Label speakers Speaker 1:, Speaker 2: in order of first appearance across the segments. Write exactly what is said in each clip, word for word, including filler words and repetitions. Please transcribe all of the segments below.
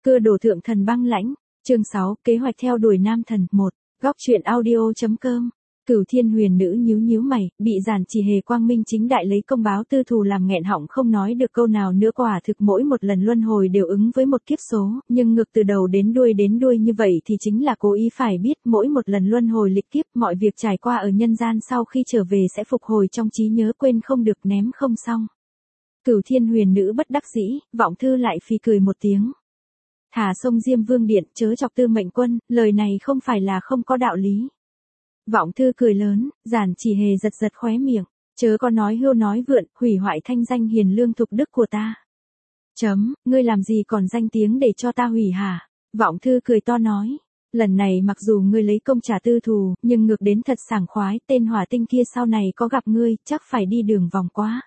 Speaker 1: Cơ đồ thượng thần băng lãnh. Chương sáu, kế hoạch theo đuổi nam thần. một. Góc truyện audio.com. Cửu Thiên Huyền Nữ nhíu nhíu mày, bị Giản Chỉ Hề quang minh chính đại lấy công báo tư thù làm nghẹn họng không nói được câu nào nữa. Quả thực mỗi một lần luân hồi đều ứng với một kiếp số, nhưng ngược từ đầu đến đuôi đến đuôi như vậy thì chính là cố ý. Phải biết mỗi một lần luân hồi lịch kiếp, mọi việc trải qua ở nhân gian sau khi trở về sẽ phục hồi trong trí nhớ, quên không được, ném không xong. Cửu Thiên Huyền Nữ bất đắc dĩ, Vọng Thư lại phì cười một tiếng. Thả sông Diêm Vương điện, chớ chọc Tư Mệnh Quân, lời này không phải là không có đạo lý. Vọng Thư cười lớn, Giản Chỉ Hề giật giật khóe miệng, chớ có nói hưu nói vượn, hủy hoại thanh danh hiền lương thục đức của ta. Chấm, ngươi làm gì còn danh tiếng để cho ta hủy hả? Vọng Thư cười to nói, lần này mặc dù ngươi lấy công trả tư thù, nhưng ngược đến thật sảng khoái, tên hỏa tinh kia sau này có gặp ngươi, chắc phải đi đường vòng quá.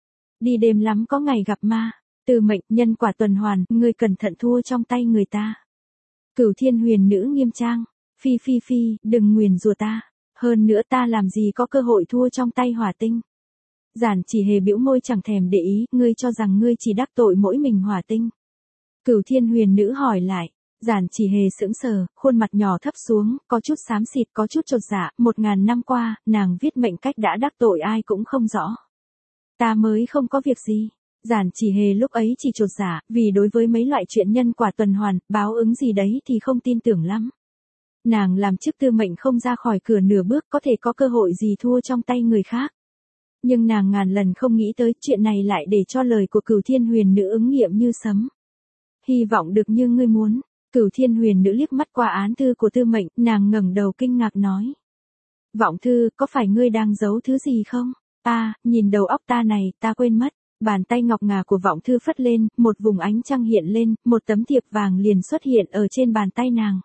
Speaker 1: Đi đêm lắm có ngày gặp ma. Từ mệnh, nhân quả tuần hoàn, ngươi cẩn thận thua trong tay người ta. Cửu Thiên Huyền Nữ nghiêm trang, phi phi phi, đừng nguyền rủa ta. Hơn nữa ta làm gì có cơ hội thua trong tay hỏa tinh. Giản Chỉ Hề bĩu môi chẳng thèm để ý, ngươi cho rằng ngươi chỉ đắc tội mỗi mình hỏa tinh. Cửu Thiên Huyền Nữ hỏi lại. Giản Chỉ Hề sững sờ, khuôn mặt nhỏ thấp xuống, có chút xám xịt, có chút chột dạ. Một ngàn năm qua, nàng viết mệnh cách đã đắc tội ai cũng không rõ. Ta mới không có việc gì. Giản Chỉ Hề lúc ấy chỉ chột dạ, vì đối với mấy loại chuyện nhân quả tuần hoàn, báo ứng gì đấy thì không tin tưởng lắm. Nàng làm chức tư mệnh không ra khỏi cửa nửa bước, có thể có cơ hội gì thua trong tay người khác. Nhưng nàng ngàn lần không nghĩ tới chuyện này lại để cho lời của Cửu Thiên Huyền Nữ ứng nghiệm như sấm. Hy vọng được như ngươi muốn. Cửu Thiên Huyền Nữ liếc mắt qua án thư của tư mệnh, nàng ngẩng đầu kinh ngạc nói. Vọng Thư, có phải ngươi đang giấu thứ gì không? À, nhìn đầu óc ta này, ta quên mất. Bàn tay ngọc ngà của Vọng Thư phất lên, một vùng ánh trăng hiện lên, một tấm thiệp vàng liền xuất hiện ở trên bàn tay nàng.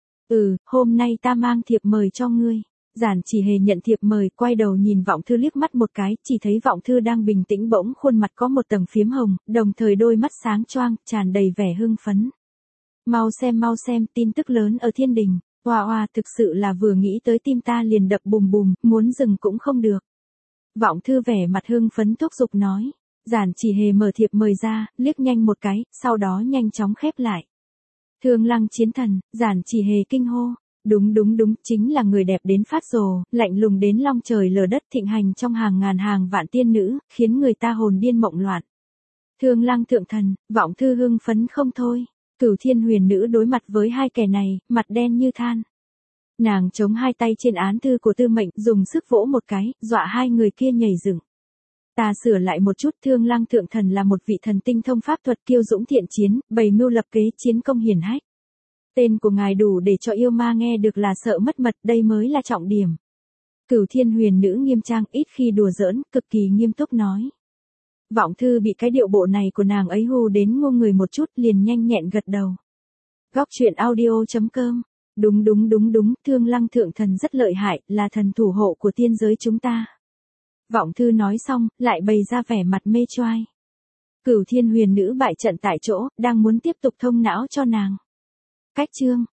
Speaker 1: Ừ, hôm nay ta mang thiệp mời cho ngươi. Giản Chỉ Hề nhận thiệp mời, quay đầu nhìn Vọng Thư liếc mắt một cái, chỉ thấy Vọng Thư đang bình tĩnh, bỗng khuôn mặt có một tầng phiếm hồng, đồng thời đôi mắt sáng choang, tràn đầy vẻ hưng phấn. Mau xem mau xem, tin tức lớn ở thiên đình. Oa oa, thực sự là vừa nghĩ tới tim ta liền đập bùm bùm, muốn dừng cũng không được. Vọng Thư vẻ mặt hưng phấn thúc giục nói. Giản Chỉ Hề mở thiệp mời ra, liếc nhanh một cái, sau đó nhanh chóng khép lại. Thương Lăng chiến thần. Giản Chỉ Hề kinh hô. Đúng đúng đúng, chính là người đẹp đến phát rồ, lạnh lùng đến long trời lở đất, thịnh hành trong hàng ngàn hàng vạn tiên nữ, khiến người ta hồn điên mộng loạn. Thương Lăng thượng thần. Vọng Thư hưng phấn không thôi. Cửu Thiên Huyền Nữ đối mặt với hai kẻ này, mặt đen như than. Nàng chống hai tay trên án thư của tư mệnh, dùng sức vỗ một cái, dọa hai người kia nhảy dựng. Ta sửa lại một chút, Thương Lăng thượng thần là một vị thần tinh thông pháp thuật, kiêu dũng thiện chiến, bày mưu lập kế, chiến công hiển hách. Tên của ngài đủ để cho yêu ma nghe được là sợ mất mật, đây mới là trọng điểm. Cửu Thiên Huyền Nữ nghiêm trang, ít khi đùa giỡn, cực kỳ nghiêm túc nói. Vọng Thư bị cái điệu bộ này của nàng ấy hù đến ngu người một chút, liền nhanh nhẹn gật đầu. Góc truyện audio.com. Đúng đúng đúng đúng, Thương Lăng thượng thần rất lợi hại, là thần thủ hộ của tiên giới chúng ta. Vọng Thư nói xong, lại bày ra vẻ mặt mê choai. Cửu Thiên Huyền Nữ bại trận tại chỗ, đang muốn tiếp tục thông não cho nàng. Cách chương.